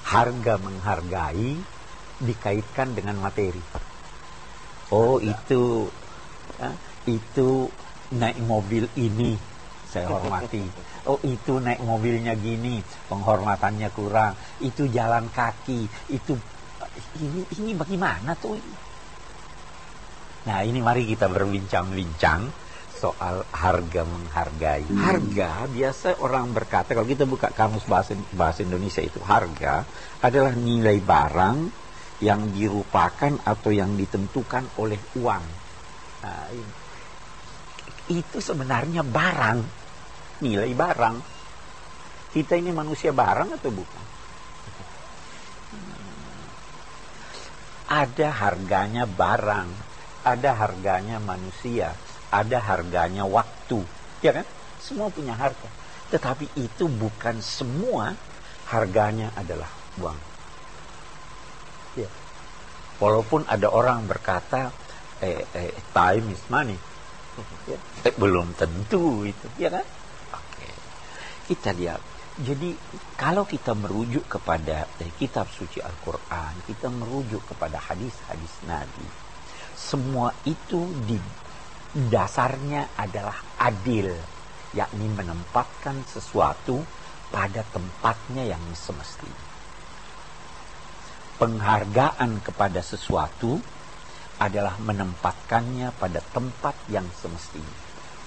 harga menghargai dikaitkan dengan materi. Oh itu naik mobil ini saya hormati. Oh itu naik mobilnya gini, penghormatannya kurang. Itu jalan kaki, itu ini bagaimana tuh? Nah ini mari kita berbincang-bincang soal harga menghargai. Harga biasa orang berkata, kalau kita buka kamus bahasa Indonesia itu, harga adalah nilai barang yang dirupakan atau yang ditentukan oleh uang. Nah, itu sebenarnya barang, nilai barang. Kita ini manusia barang atau bukan? Ada harganya barang, ada harganya manusia, ada harganya waktu, ya kan? Semua punya harga. Tetapi itu bukan semua harganya adalah uang. Ya. Walaupun ada orang berkata time is money, ya. Belum tentu itu, ya kan? Oke. Kita lihat. Jadi kalau kita merujuk kepada kitab suci Al-Quran, kita merujuk kepada hadis-hadis Nabi, semua itu di dasarnya adalah adil, yakni menempatkan sesuatu pada tempatnya yang semestinya. Penghargaan kepada sesuatu adalah menempatkannya pada tempat yang semestinya.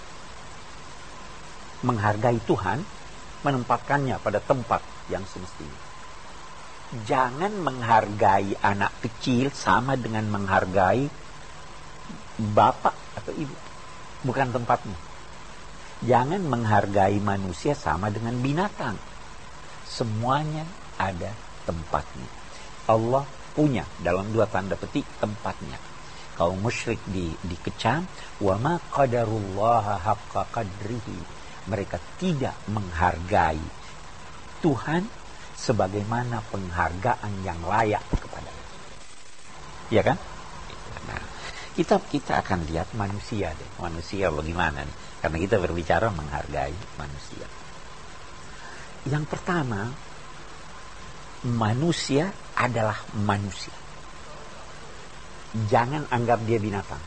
Menghargai Tuhan, menempatkannya pada tempat yang semestinya. Jangan menghargai anak kecil sama dengan menghargai bapak atau ibu. Bukan tempatnya. Jangan menghargai manusia sama dengan binatang. Semuanya ada tempatnya. Allah punya dalam 2 tanda petik tempatnya. Kaum musyrik dikecam, wa ma qadarullaha haqqa qadrihi. Mereka tidak menghargai Tuhan sebagaimana penghargaan yang layak kepadanya. Ya kan? Nah, kita akan lihat manusia deh. Manusia bagaimana nih? Karena kita berbicara menghargai manusia. Yang pertama, manusia adalah manusia. Jangan anggap dia binatang.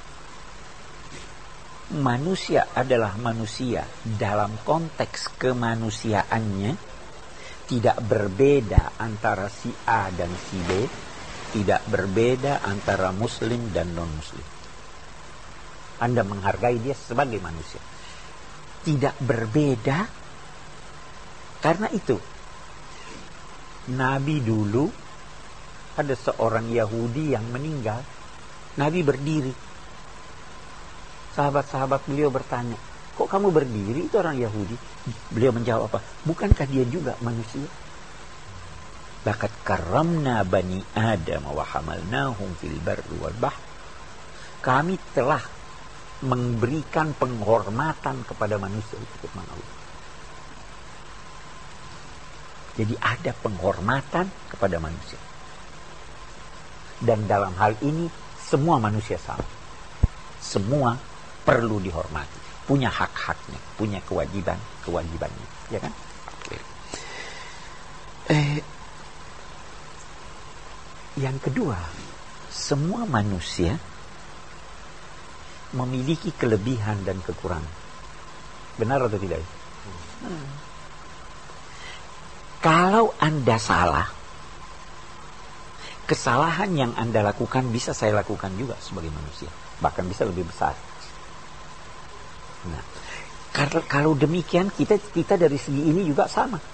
Manusia adalah manusia dalam konteks kemanusiaannya, tidak berbeda antara si A dan si B, tidak berbeda antara muslim dan non-muslim. Anda menghargai dia sebagai manusia. Tidak berbeda karena itu. Nabi dulu ada seorang Yahudi yang meninggal. Nabi berdiri. Sahabat-sahabat beliau bertanya, kok kamu berdiri? Itu orang Yahudi. Beliau menjawab apa? Bukankah dia juga manusia? Laqad karramna bani Adam wa hamalnahum fil barri wal bahr. Kami telah memberikan penghormatan kepada manusia, itu firman Allah. Jadi ada penghormatan kepada manusia. Dan dalam hal ini semua manusia sama. Semua perlu dihormati, punya hak-haknya, punya kewajibannya, ya kan? Oke. Yang kedua, semua manusia memiliki kelebihan dan kekurangan. Benar atau tidak? Kalau Anda salah, kesalahan yang Anda lakukan bisa saya lakukan juga sebagai manusia, bahkan bisa lebih besar. Nah, kalau demikian kita dari segi ini juga sama.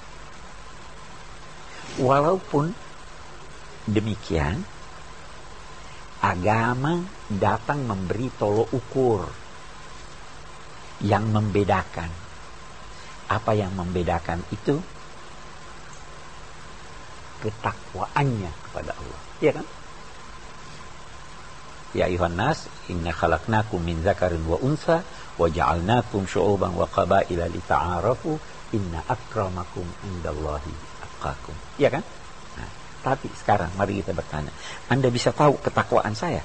Walaupun demikian, agama datang memberi tolok ukur yang membedakan. Apa yang membedakan itu? Ketakwaannya kepada Allah, ya kan? Ya ayuhan nas, inna khalaqnakum min zakarin wa unsa wa ja'alnakum syu'uban wa qabaila lita'arafu inna akramakum indallahi atqakum. Ya kan? Nah, tapi sekarang mari kita bertanya, Anda bisa tahu ketakwaan saya?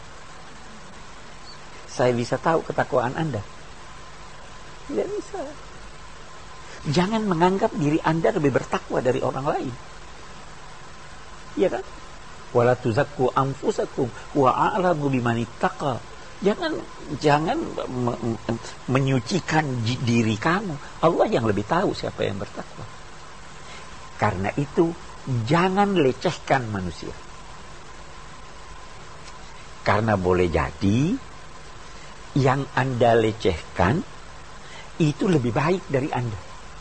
Saya bisa tahu ketakwaan Anda? Tidak bisa. Jangan menganggap diri Anda lebih bertakwa dari orang lain. Ya kan? Wala tuzakku anfusakum wa a'lamu bimanittaqa. Jangan menyucikan diri kamu. Allah yang lebih tahu siapa yang bertakwa. Karena itu jangan lecehkan manusia. Karena boleh jadi yang Anda lecehkan itu lebih baik dari Anda.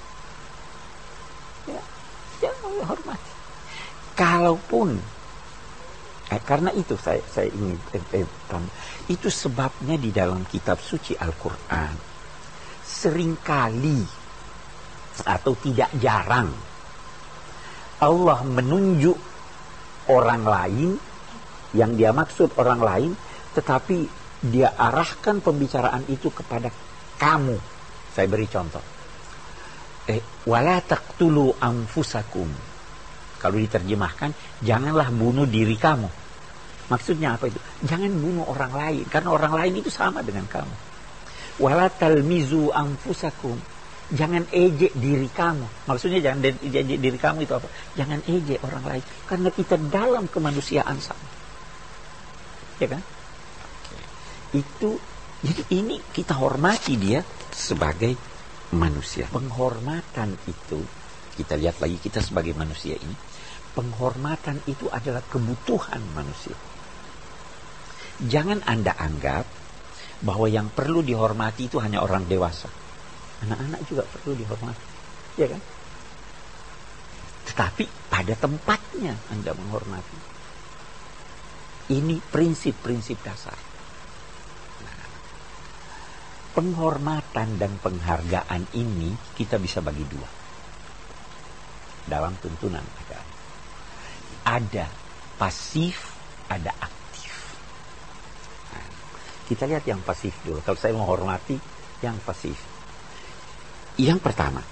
Ya hormati. Kalaupun karena itu saya ingin itu sebabnya di dalam kitab suci Al-Quran seringkali atau tidak jarang Allah menunjuk orang lain yang dia maksud orang lain, tetapi dia arahkan pembicaraan itu kepada kamu. Saya beri contoh. Wala taqtulu anfusakum. Kalau diterjemahkan, janganlah bunuh diri kamu. Maksudnya apa itu? Jangan bunuh orang lain, karena orang lain itu sama dengan kamu. Wala talmizu anfusakum. Jangan ejek diri kamu. Maksudnya jangan ejek diri kamu itu apa? Jangan ejek orang lain, karena kita dalam kemanusiaan sama. Ya kan? Itu, jadi ini kita hormati dia sebagai manusia. Penghormatan itu, kita lihat lagi kita sebagai manusia ini, penghormatan itu adalah kebutuhan manusia. Jangan Anda anggap bahwa yang perlu dihormati itu hanya orang dewasa. Anak-anak juga perlu dihormati. Ya kan? Tetapi pada tempatnya Anda menghormati. Ini prinsip-prinsip dasar. Nah, penghormatan dan penghargaan ini kita bisa bagi dua dalam tuntunan agama. Ada pasif, ada aktif. Nah, kita lihat yang pasif dulu. Kalau saya menghormati yang pasif. Yang pertama,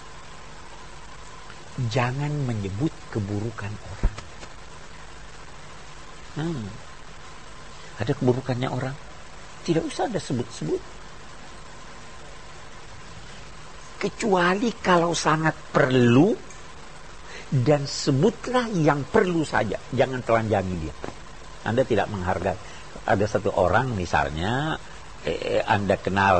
jangan menyebut keburukan orang. Ada keburukannya orang, tidak usah ada sebut-sebut. Kecuali kalau sangat perlu, dan sebutlah yang perlu saja. Jangan telanjangi dia. Anda tidak menghargai. Ada satu orang misalnya, Anda kenal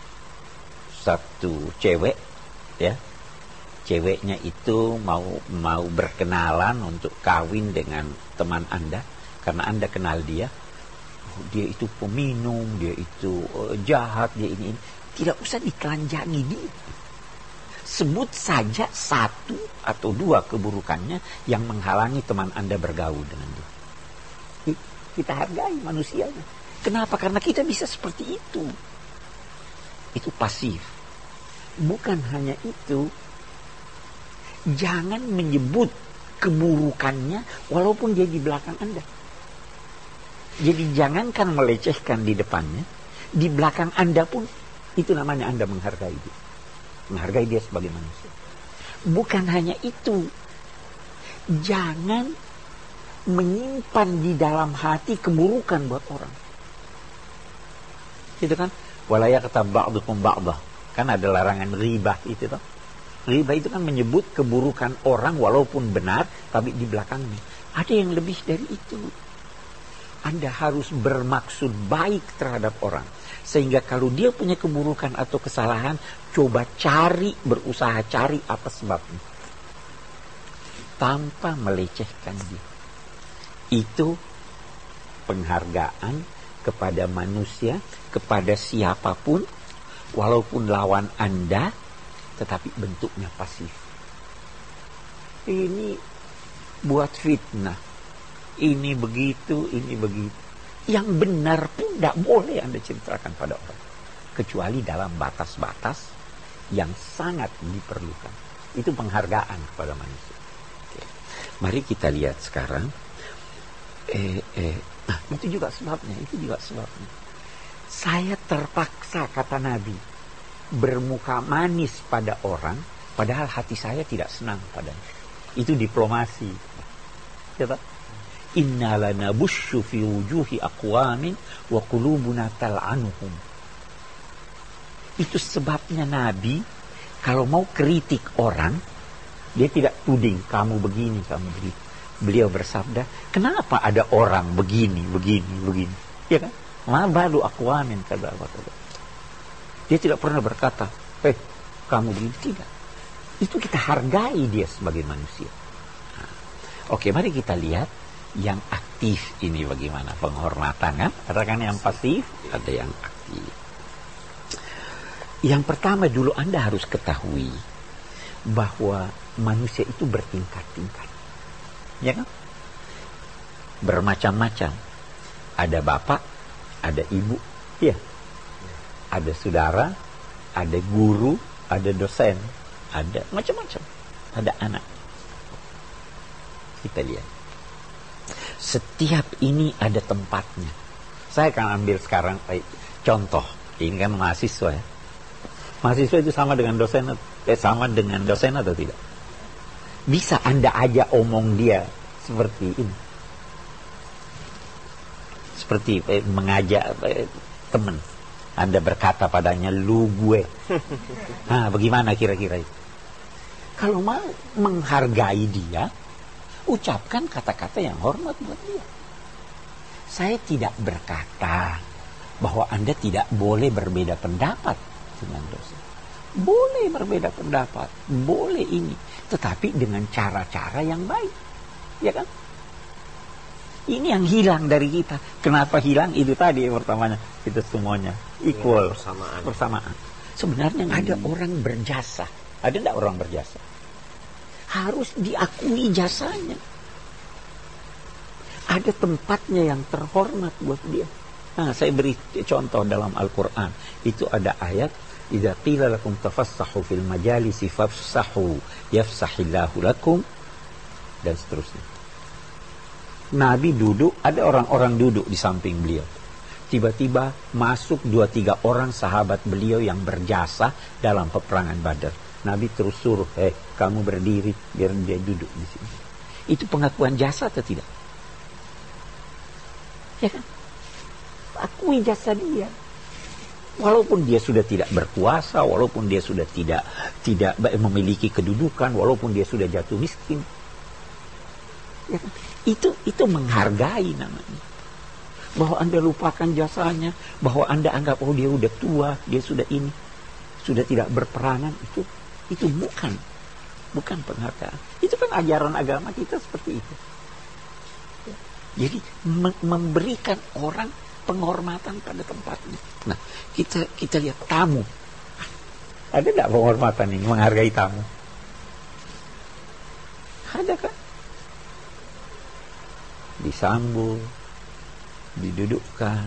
satu cewek, ya. Ceweknya itu mau berkenalan untuk kawin dengan teman Anda. Karena Anda kenal dia itu peminum, dia itu jahat, dia ini. Tidak usah ditelanjangi dia. Sebut saja satu atau dua keburukannya yang menghalangi teman Anda bergaul dengan dia. Kita hargai manusianya. Kenapa? Karena kita bisa seperti itu. Itu pasif. Bukan hanya itu, jangan menyebut keburukannya walaupun dia di belakang Anda. Jadi jangankan melecehkan di depannya, di belakang Anda pun itu namanya Anda menghargai dia. Menghargai dia sebagai manusia. Bukan hanya itu, jangan menyimpan di dalam hati keburukan buat orang. Itu kan? Wala yaqtab ba'dukum ba'dah. Kan ada larangan ghibah itu toh. Ghibah itu kan menyebut keburukan orang walaupun benar, tapi di belakangnya. Ada yang lebih dari itu. Anda harus bermaksud baik terhadap orang. Sehingga kalau dia punya keburukan atau kesalahan, coba berusaha cari apa sebabnya. Tanpa melecehkan dia. Itu penghargaan kepada manusia, kepada siapapun, walaupun lawan Anda, tetapi bentuknya pasif. Ini buat fitnah. Ini begitu, ini begitu. Yang benar pun tidak boleh Anda ceritakan pada orang. Kecuali dalam batas-batas yang sangat diperlukan. Itu penghargaan kepada manusia. Oke. Mari kita lihat sekarang. Nah, itu juga sebabnya. Saya terpaksa, kata Nabi, bermuka manis pada orang, padahal hati saya tidak senang padanya. Itu diplomasi. Ya, Pak? Inna lana busyu fi wujuhi aqwamin wa qulubuna tal'anuhum. Itu sebabnya Nabi kalau mau kritik orang, dia tidak tuding kamu begini, kamu begitu. Beliau bersabda, kenapa ada orang begini. Ya kan? Ma balu aqwamin kada. Dia tidak pernah berkata, kamu begini. Tidak. Itu kita hargai dia sebagai manusia. Oke, mari kita lihat yang aktif ini bagaimana penghormatan kan? Ada kan yang pasif, ada yang aktif. Yang pertama dulu Anda harus ketahui bahwa manusia itu bertingkat-tingkat. Ya kan? Bermacam-macam. Ada bapak, ada ibu, ya. Ada saudara, ada guru, ada dosen, ada macam-macam. Ada anak. Kita lihat. Setiap ini ada tempatnya. Saya akan ambil sekarang contoh. Ini kan mahasiswa ya. Mahasiswa itu sama dengan dosen atau tidak? Bisa Anda ajak omong dia seperti ini. Seperti mengajak teman. Anda berkata padanya, lu gue. Nah, bagaimana kira-kira itu? Kalau mau menghargai dia, ucapkan kata-kata yang hormat buat dia. Saya tidak berkata bahwa Anda tidak boleh berbeda pendapat dengan dosen. Boleh berbeda pendapat, boleh ini, tetapi dengan cara-cara yang baik, ya kan? Ini yang hilang dari kita. Kenapa hilang? Itu tadi pertamanya, kita semuanya equal, bersamaan. Sebenarnya ada orang berjasa, ada tidak orang berjasa? Harus diakui jasanya. Ada tempatnya yang terhormat buat dia. Nah, saya beri contoh dalam Al-Quran. Itu ada ayat, idza qila lakum tafassahu fil majalisi fafsahu yafsahillahu lakum, dan seterusnya. Nabi duduk, ada orang-orang duduk di samping beliau. Tiba-tiba masuk 2-3 orang sahabat beliau yang berjasa dalam peperangan Badar. Nabi terus suruh, kamu berdiri biar dia duduk di sini. Itu pengakuan jasa atau tidak? Ya kan? Akui jasa dia. Walaupun dia sudah tidak berkuasa, walaupun dia sudah tidak memiliki kedudukan, walaupun dia sudah jatuh miskin. Ya kan? Itu menghargai namanya. Bahwa Anda lupakan jasanya, bahwa Anda anggap dia udah tua, dia sudah ini, sudah tidak berperanan, itu bukan penghargaan. Itu kan ajaran agama kita seperti itu. Jadi memberikan orang penghormatan pada tempatnya. Nah, kita lihat tamu. Ada tidak penghormatan ini, menghargai tamu? Ada kan? Disambut, didudukkan,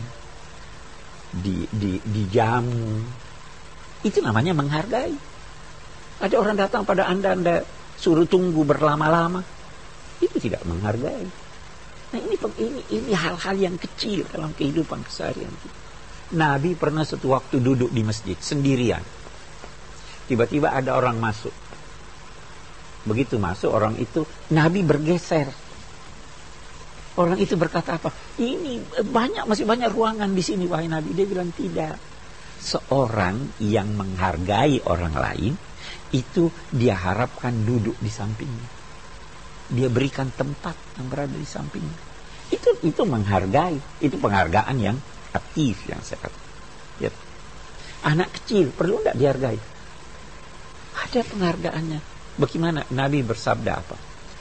dijamu. Itu namanya menghargai. Ada orang datang pada Anda suruh tunggu berlama-lama. Itu tidak menghargai. Nah, ini hal-hal yang kecil dalam kehidupan keseharian kita. Nabi pernah suatu waktu duduk di masjid sendirian. Tiba-tiba ada orang masuk. Begitu masuk orang itu, Nabi bergeser. Orang itu berkata apa? Masih banyak ruangan di sini wahai Nabi. Dia bilang tidak. Seorang yang menghargai orang lain itu dia harapkan duduk di sampingnya. Dia berikan tempat yang berada di sampingnya. Itu menghargai. Itu penghargaan yang aktif yang saya katakan. Ya. Anak kecil perlu tidak dihargai? Ada penghargaannya. Bagaimana Nabi bersabda apa?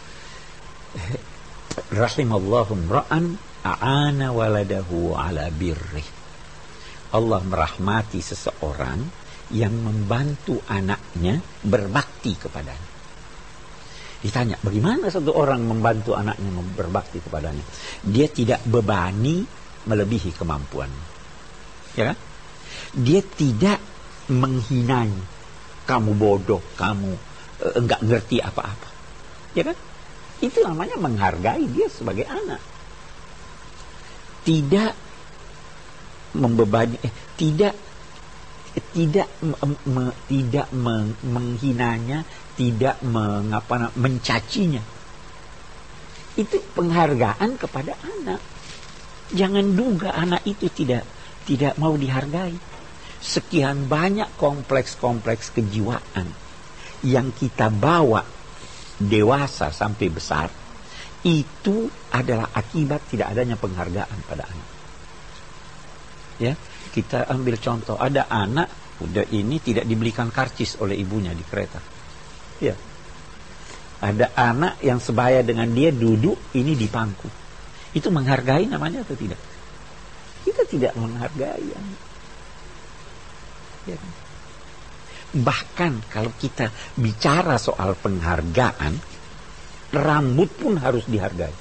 Rahimallahu imra'an a'ana waladahu ala birri. Allah merahmati seseorang yang membantu anaknya berbakti kepadanya. Ditanya, bagaimana satu orang membantu anaknya berbakti kepadanya? Dia tidak bebani melebihi kemampuannya. Ya kan? Dia tidak menghinanya. Kamu bodoh, kamu enggak ngerti apa-apa. Ya kan? Itu namanya menghargai dia sebagai anak. Tidak membebani, tidak menghinanya, tidak mencacinya. Itu penghargaan kepada anak. Jangan duga anak itu tidak mau dihargai. Sekian banyak kompleks-kompleks kejiwaan yang kita bawa dewasa sampai besar, itu adalah akibat tidak adanya penghargaan pada anak. Ya, kita ambil contoh, ada anak udah ini tidak dibelikan karcis oleh ibunya di kereta. Ya. Ada anak yang sebaya dengan dia duduk ini di pangku. Itu menghargai namanya atau tidak? Kita tidak menghargai. Ya. Bahkan kalau kita bicara soal penghargaan, rambut pun harus dihargai.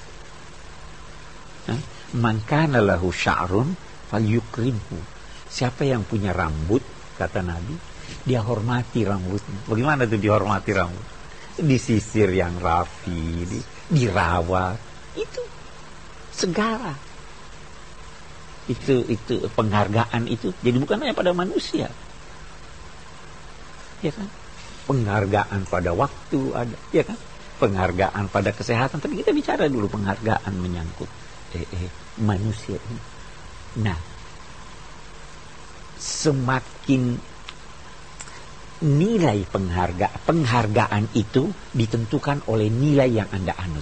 Man kana lahu sya'run falyukrimhu. Siapa yang punya rambut, kata Nabi, dia hormati rambutnya. Bagaimana tuh dihormati rambut? Disisir yang rapi, dirawat, itu segala. Itu penghargaan itu. Jadi bukan hanya pada manusia. Ya kan? Penghargaan pada waktu ada, ya kan? Penghargaan pada kesehatan. Tapi kita bicara dulu penghargaan menyangkut manusia ini. Nah, semakin nilai penghargaan itu ditentukan oleh nilai yang Anda anut.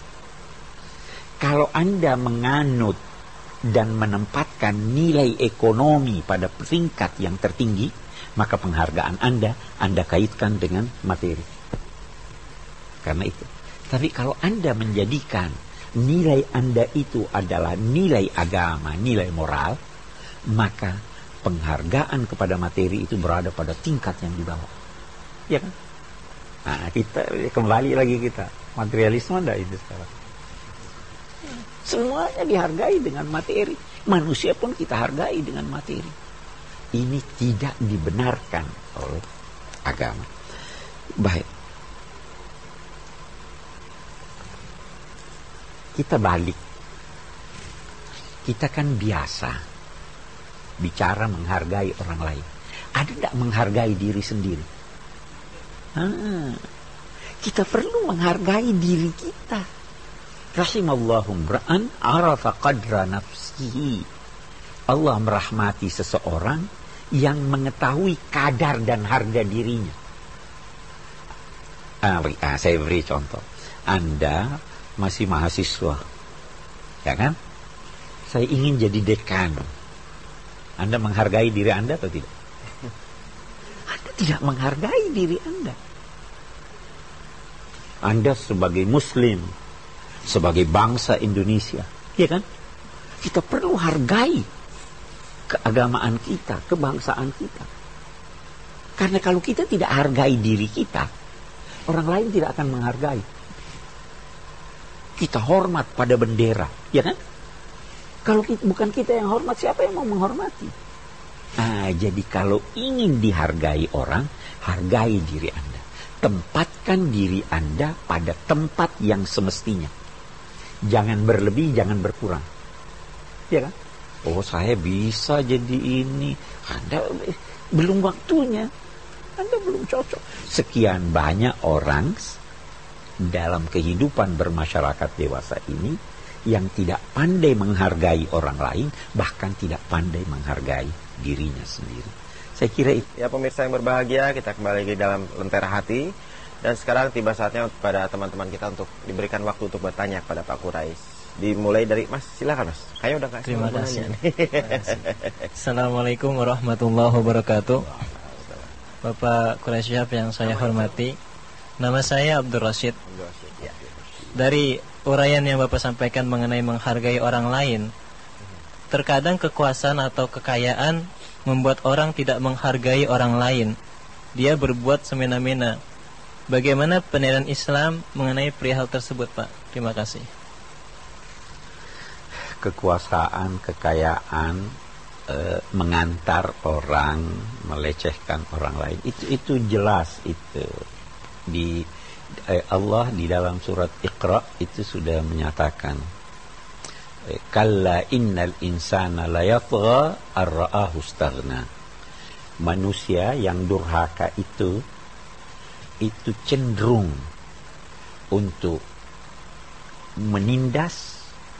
Kalau Anda menganut dan menempatkan nilai ekonomi pada peringkat yang tertinggi, maka penghargaan Anda kaitkan dengan materi. Karena itu. Tapi kalau Anda menjadikan nilai Anda itu adalah nilai agama, nilai moral, maka penghargaan kepada materi itu berada pada tingkat yang di bawah. Ya kan? Nah, kita kembali lagi materialisme enggak itu sekarang. Semuanya dihargai dengan materi. Manusia pun kita hargai dengan materi. Ini tidak dibenarkan oleh agama. Baik. Kita balik. Kita kan biasa bicara menghargai orang lain. Ada tidak menghargai diri sendiri? Kita perlu menghargai diri kita. Rahimallahu mra'an arafa qadra nafsihi. Allah merahmati seseorang yang mengetahui kadar dan harga dirinya. Saya beri contoh. Anda masih mahasiswa, ya kan? Saya ingin jadi dekan. Anda menghargai diri Anda atau tidak? Anda tidak menghargai diri Anda. Anda sebagai Muslim, sebagai bangsa Indonesia, ya kan? Kita perlu hargai keagamaan kita, kebangsaan kita. Karena kalau kita tidak hargai diri kita, orang lain tidak akan menghargai. Kita hormat pada bendera, ya kan? Kalau bukan kita yang hormat, siapa yang mau menghormati? Jadi kalau ingin dihargai orang, hargai diri Anda. Tempatkan diri Anda pada tempat yang semestinya. Jangan berlebih, jangan berkurang. Ya kan? Oh, saya bisa jadi ini. Anda belum waktunya. Anda belum cocok. Sekian banyak orang dalam kehidupan bermasyarakat dewasa ini yang tidak pandai menghargai orang lain, bahkan tidak pandai menghargai dirinya sendiri. Saya kira itu. Ya, pemirsa yang berbahagia, kita kembali lagi dalam Lentera Hati. Dan sekarang tiba saatnya pada teman-teman kita untuk diberikan waktu untuk bertanya kepada Pak Quraish. Dimulai dari Mas, silakan Mas. Kayaknya udah kasih. Terima kasih. Assalamualaikum warahmatullahi wabarakatuh. Bapak Quraish yang saya hormati, nama saya Abdul Rashid. Dari uraian yang Bapak sampaikan mengenai menghargai orang lain, terkadang kekuasaan atau kekayaan membuat orang tidak menghargai orang lain. Dia berbuat semena-mena. Bagaimana penilaian Islam mengenai perihal tersebut, Pak? Terima kasih. Kekuasaan, kekayaan mengantar orang, melecehkan orang lain, itu jelas. Itu di Allah di dalam surat Iqra itu sudah menyatakan, kalla innal insana layatgha ar-ra'ahu istaghna. Manusia yang durhaka itu cenderung untuk menindas,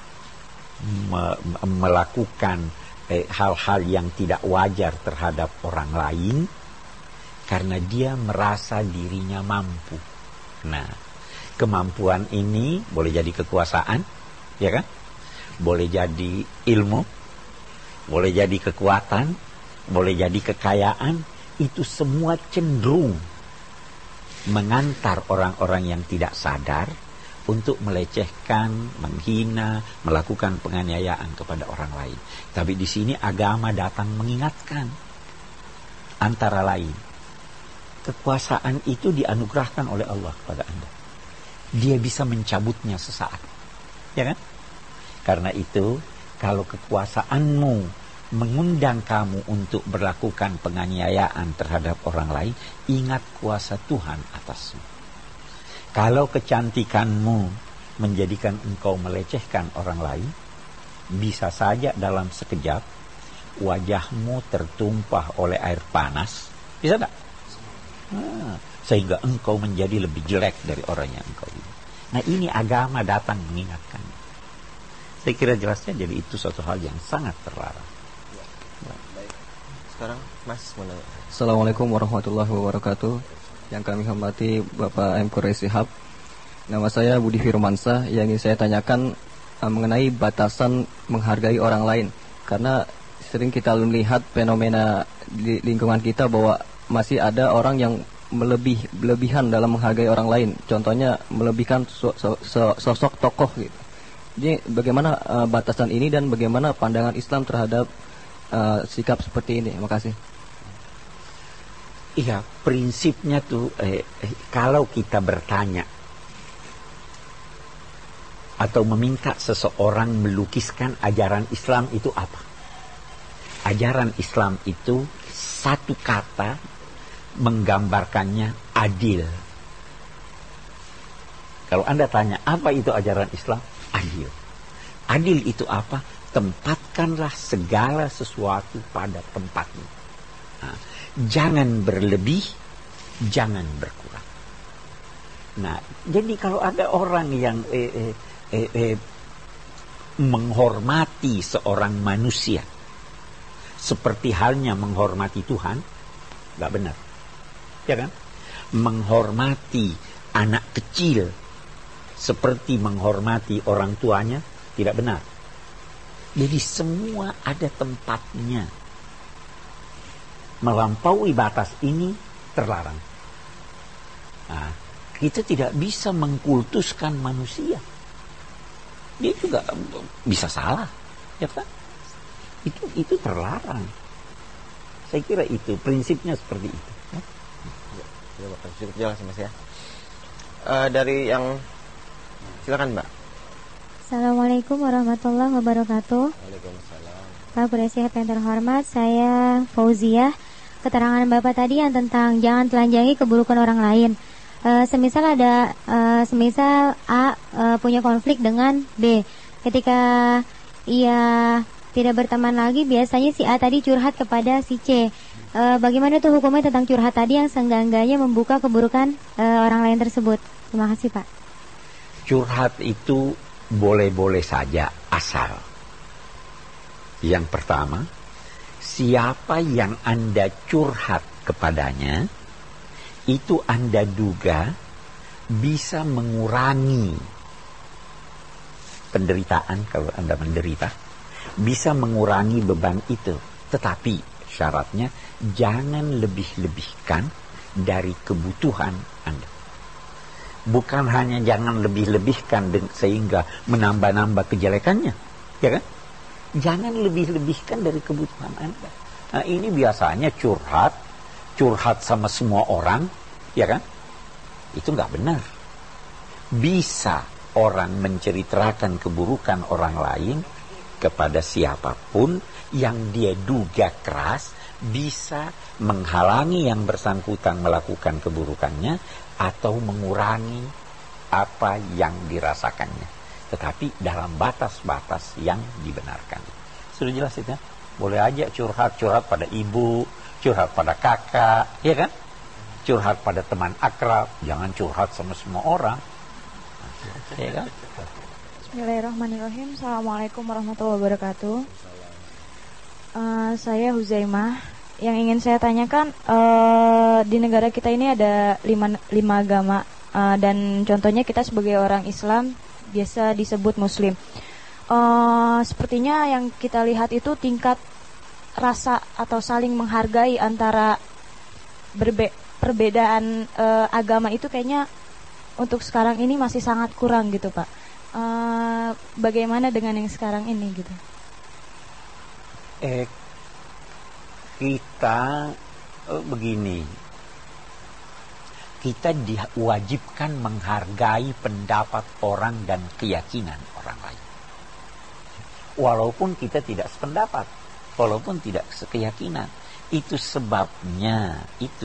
melakukan hal-hal yang tidak wajar terhadap orang lain karena dia merasa dirinya mampu. Nah, Kemampuan ini boleh jadi kekuasaan, ya kan? Boleh jadi ilmu, boleh jadi kekuatan, boleh jadi kekayaan. Itu semua cenderung mengantar orang-orang yang tidak sadar untuk melecehkan, menghina, melakukan penganiayaan kepada orang lain. Tapi di sini agama datang mengingatkan, antara lain, kekuasaan itu dianugerahkan oleh Allah kepada Anda. Dia bisa mencabutnya sesaat, ya kan? Karena itu, kalau kekuasaanmu mengundang kamu untuk berlakukan penganiayaan terhadap orang lain, ingat kuasa Tuhan atasmu. Kalau kecantikanmu menjadikan engkau melecehkan orang lain, bisa saja dalam sekejap wajahmu tertumpah oleh air panas. Bisa tak? Sehingga engkau menjadi lebih jelek dari orang yang engkau ini. Nah, ini agama datang mengingatkan. Saya kira jelasnya, jadi itu suatu hal yang sangat terlarang. Baik. Sekarang Mas menanya. Assalamualaikum warahmatullahi wabarakatuh. Yang kami hormati Bapak M. Quraisy Shihab. Nama saya Budi Firmansyah. Yang ingin saya tanyakan mengenai batasan menghargai orang lain. Karena sering kita melihat fenomena di lingkungan kita bahwa masih ada orang yang berlebihan dalam menghargai orang lain. Contohnya melebihkan sosok tokoh gitu. Jadi bagaimana batasan ini dan bagaimana pandangan Islam terhadap sikap seperti ini? Terima kasih. Iya, prinsipnya tuh kalau kita bertanya atau meminta seseorang melukiskan ajaran Islam itu apa? Ajaran Islam itu satu kata menggambarkannya adil. Kalau Anda tanya apa itu ajaran Islam? Adil. Adil itu apa? Tempatkanlah segala sesuatu pada tempatnya. Nah, jangan berlebih, jangan berkurang. Nah, jadi kalau ada orang yang menghormati seorang manusia seperti halnya menghormati Tuhan, nggak benar, ya kan? Menghormati anak kecil seperti menghormati orang tuanya tidak benar. Jadi semua ada tempatnya. Melampaui batas ini terlarang. Nah, kita tidak bisa mengkultuskan manusia. Dia juga bisa salah, ya kan? Itu terlarang. Saya kira itu prinsipnya seperti itu. Ya, cukup jelas Mas ya. Dari yang silakan Mbak. Assalamualaikum warahmatullahi wabarakatuh. Waalaikumsalam. Pak Quraisy yang terhormat, saya Fauziah. Keterangan Bapak tadi yang tentang jangan telanjangi keburukan orang lain. Semisal A punya konflik dengan B. Ketika ia tidak berteman lagi, biasanya si A tadi curhat kepada si C. Bagaimana tuh hukumnya tentang curhat tadi yang seenggak-enggaknya membuka keburukan orang lain tersebut? Terima kasih Pak. Curhat itu boleh-boleh saja, asal yang pertama, siapa yang Anda curhat kepadanya itu Anda duga bisa mengurangi penderitaan. Kalau Anda menderita, bisa mengurangi beban itu. Tetapi syaratnya jangan lebih-lebihkan dari kebutuhan Anda. Bukan hanya jangan lebih-lebihkan sehingga menambah-nambah kejelekannya, ya kan? Jangan lebih-lebihkan dari kebutuhan Anda. Nah, ini biasanya curhat sama semua orang, ya kan? Itu nggak benar. Bisa orang menceritakan keburukan orang lain kepada siapapun yang dia duga keras bisa menghalangi yang bersangkutan melakukan keburukannya atau mengurangi apa yang dirasakannya, tetapi dalam batas-batas yang dibenarkan. Sudah jelas itu ya? Boleh aja curhat pada ibu, curhat pada kakak, ya kan? Curhat pada teman akrab, jangan curhat sama semua orang, ya kan? Bismillahirrahmanirrahim. Assalamualaikum warahmatullahi wabarakatuh. Saya Huzaimah. Yang ingin saya tanyakan, di negara kita ini ada lima agama. Dan contohnya kita sebagai orang Islam biasa disebut Muslim. Sepertinya yang kita lihat itu tingkat rasa atau saling menghargai antara perbedaan agama itu kayaknya untuk sekarang ini masih sangat kurang gitu Pak. Bagaimana dengan yang sekarang ini gitu? Kita begini, kita diwajibkan menghargai pendapat orang dan keyakinan orang lain, walaupun kita tidak sependapat, walaupun tidak sekeyakinan. Itu sebabnya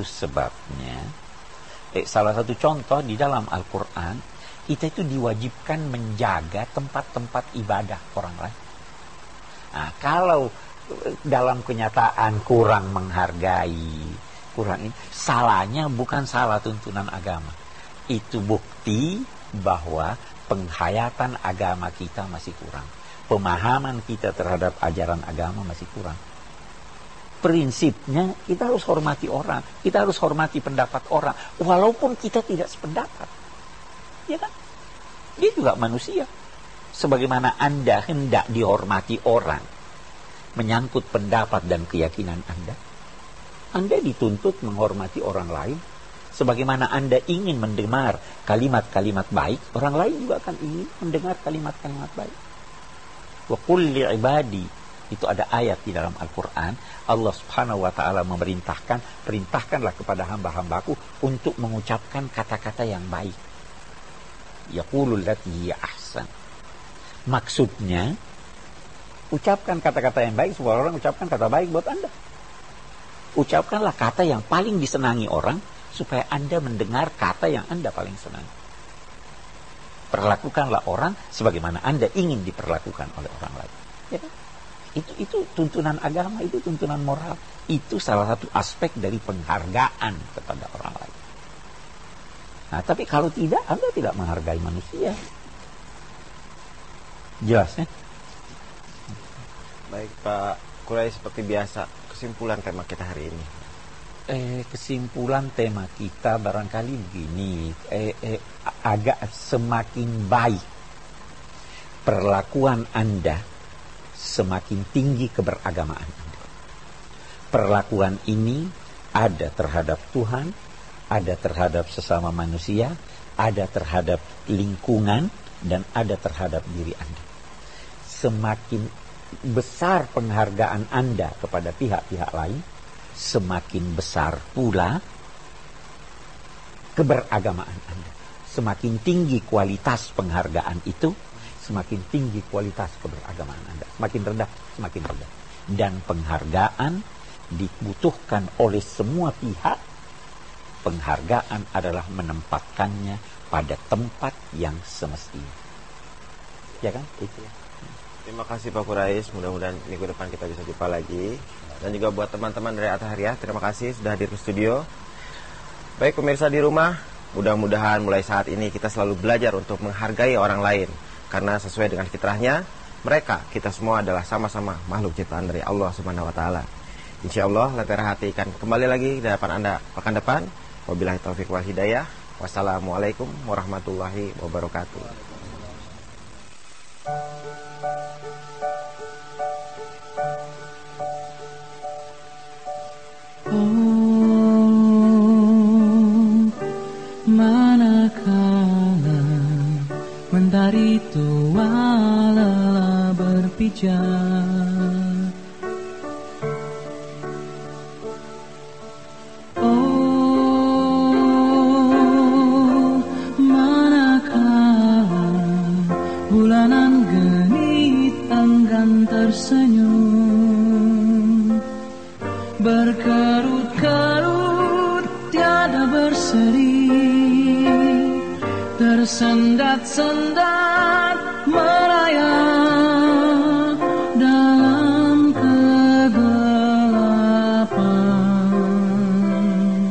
salah satu contoh di dalam Al-Quran, kita itu diwajibkan menjaga tempat-tempat ibadah orang lain. Nah, kalau dalam kenyataan kurang menghargai, kurang ini, salahnya bukan salah tuntunan agama. Itu bukti bahwa penghayatan agama kita masih kurang. Pemahaman kita terhadap ajaran agama masih kurang. Prinsipnya kita harus hormati orang, kita harus hormati pendapat orang, walaupun kita tidak sependapat. Ya kan? Dia juga manusia. Sebagaimana Anda hendak dihormati orang menyangkut pendapat dan keyakinan Anda dituntut menghormati orang lain. Sebagaimana Anda ingin mendengar kalimat-kalimat baik, orang lain juga akan ingin mendengar kalimat-kalimat baik. Wa qul li ibadi, itu ada ayat di dalam Al-Quran. Allah subhanahu wa ta'ala perintahkanlah kepada hamba-hambaku untuk mengucapkan kata-kata yang baik. Yaqulul lati hiya ahsan. Maksudnya, ucapkan kata-kata yang baik. Semua orang ucapkan kata baik buat Anda. Ucapkanlah kata yang paling disenangi orang, supaya Anda mendengar kata yang Anda paling senangi. Perlakukanlah orang sebagaimana Anda ingin diperlakukan oleh orang lain. Ya kan? Itu tuntunan agama, itu tuntunan moral. Itu salah satu aspek dari penghargaan kepada orang lain. Nah, tapi kalau tidak, Anda tidak menghargai manusia. Jelas ya? Baik Pak Quraisy, seperti biasa, kesimpulan tema kita hari ini. Kesimpulan tema kita barangkali begini, agak semakin baik perlakuan Anda, semakin tinggi keberagamaan Anda. Perlakuan ini ada terhadap Tuhan, ada terhadap sesama manusia, ada terhadap lingkungan, dan ada terhadap diri Anda. Semakin besar penghargaan Anda kepada pihak-pihak lain, semakin besar pula keberagamaan Anda. Semakin tinggi kualitas penghargaan itu, semakin tinggi kualitas keberagamaan Anda. Semakin rendah, semakin rendah. Dan penghargaan dibutuhkan oleh semua pihak. Penghargaan adalah menempatkannya pada tempat yang semestinya. Ya kan? Itu ya. Terima kasih Pak Quraisy. Mudah-mudahan minggu depan kita bisa jumpa lagi. Dan juga buat teman-teman dari At-Tahriah, terima kasih sudah hadir ke studio. Baik pemirsa di rumah, mudah-mudahan mulai saat ini kita selalu belajar untuk menghargai orang lain. Karena sesuai dengan fitrahnya, mereka, kita semua adalah sama-sama makhluk ciptaan dari Allah Subhanahu wa taala. Insyaallah Lentera Hati akan kembali lagi di hadapan Anda pekan depan. Wabillahi taufik wal hidayah. Wassalamualaikum warahmatullahi wabarakatuh. Manakala mentari tua lelah berpijak, oh manakala bulanan genit enggan tersenyum, berkerut-kerut tiada berseri, tersendat-sendat merayap dalam kegelapan.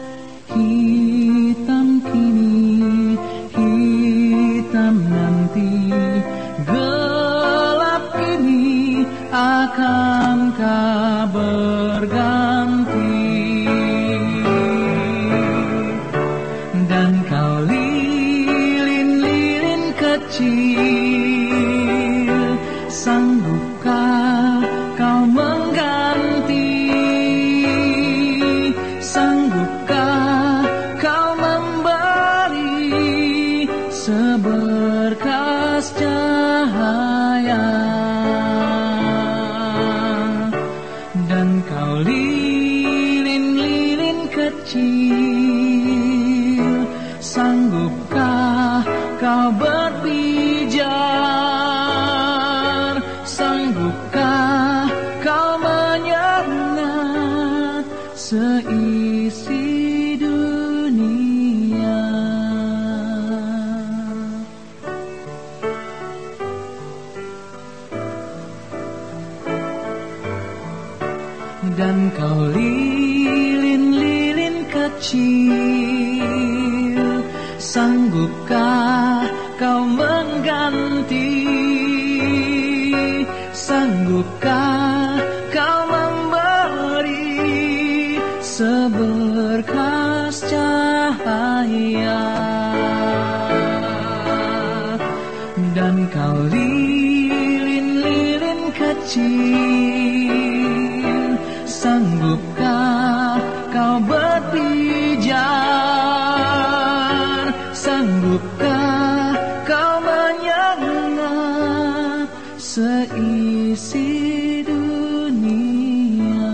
Hitam kini, hitam nanti, gelap kini akankah berganti, dan kau lihat cahaya, dan kau lilin-lilin kecil, sanggupkah kau berpijar? Sanggupkah kau menyengat seisi dunia? Dan kau lilin-lilin kecil, sanggupkah kau mengganti? Sanggupkah kau memberi seberkas cahaya? Dan kau lilin-lilin kecil, sanggupkah kau berpijar? Sanggupkah kau menyengat seisi dunia?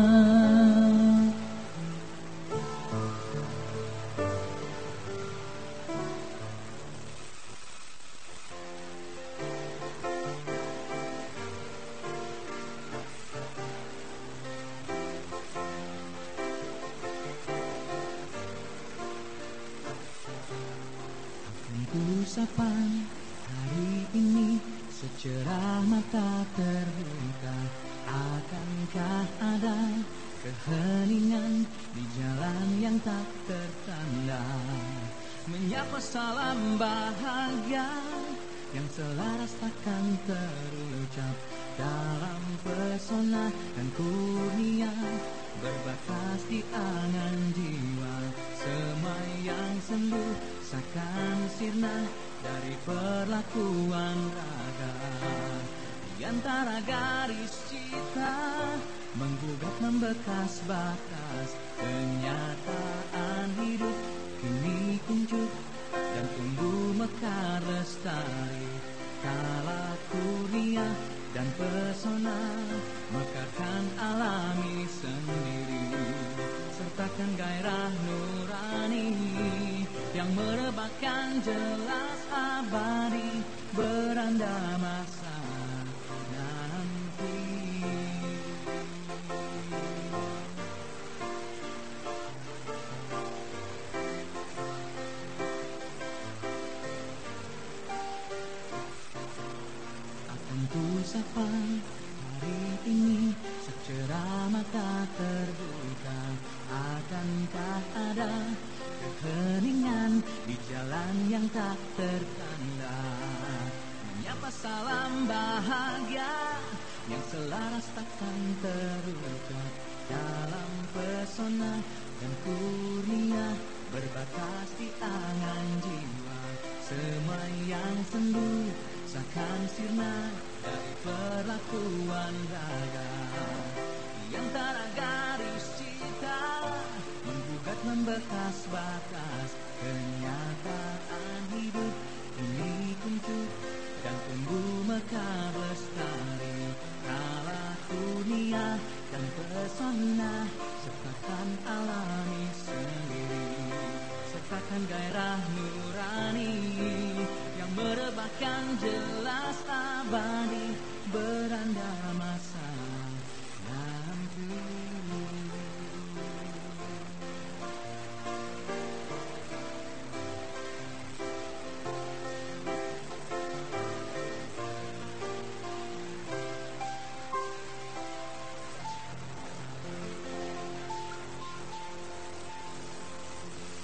Sapa hari ini secerah mata terbuka, akankah ada keheningan di jalan yang tak tertanda? Menyapa salam bahagia yang selaras takkan terucap dalam pesona dan kurnia berbatas di angan jiwa, semayang sendu seakan sirna dari perlakuan raga. Di antara garis cita menggugat membekas batas, kenyataan hidup kini kuncup dan tumbuh mekar lestari. Kala kurnia dan pesona mekarkan alami sendiri, sertakan gairah nurani yang merebahkan jelas abadi beranda masa nanti. Akan ku sapa hari ini secerah mata terbuka, akankah ada keheningan di jalan yang tak tertanda? Menyapa salam bahagia yang selaras takkan terucap dalam pesona dan kurnia berbatas di angan jiwa, semayang sendu seakan sirna dari perlakuan raga. Di antara garis cita menggugat membekas batas, kenyataan hidup ini kuncup dan tumbuh mekar lestari. Kala dunia dan pesona sertakan alami sendiri, sertakan gairah nurani yang merebahkan jelas abadi beranda masa